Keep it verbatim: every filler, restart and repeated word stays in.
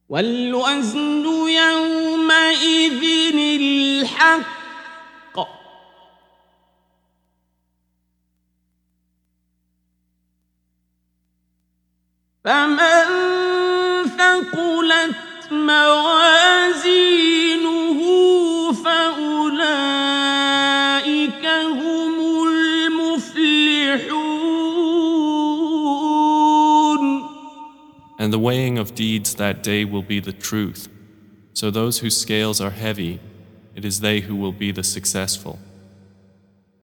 والوزن يومئذ الحق فمن ثقلت موازينه فأولئك هم المفلحون. And the weighing of deeds that day will be the truth. So those whose scales are heavy, it is they who will be the successful.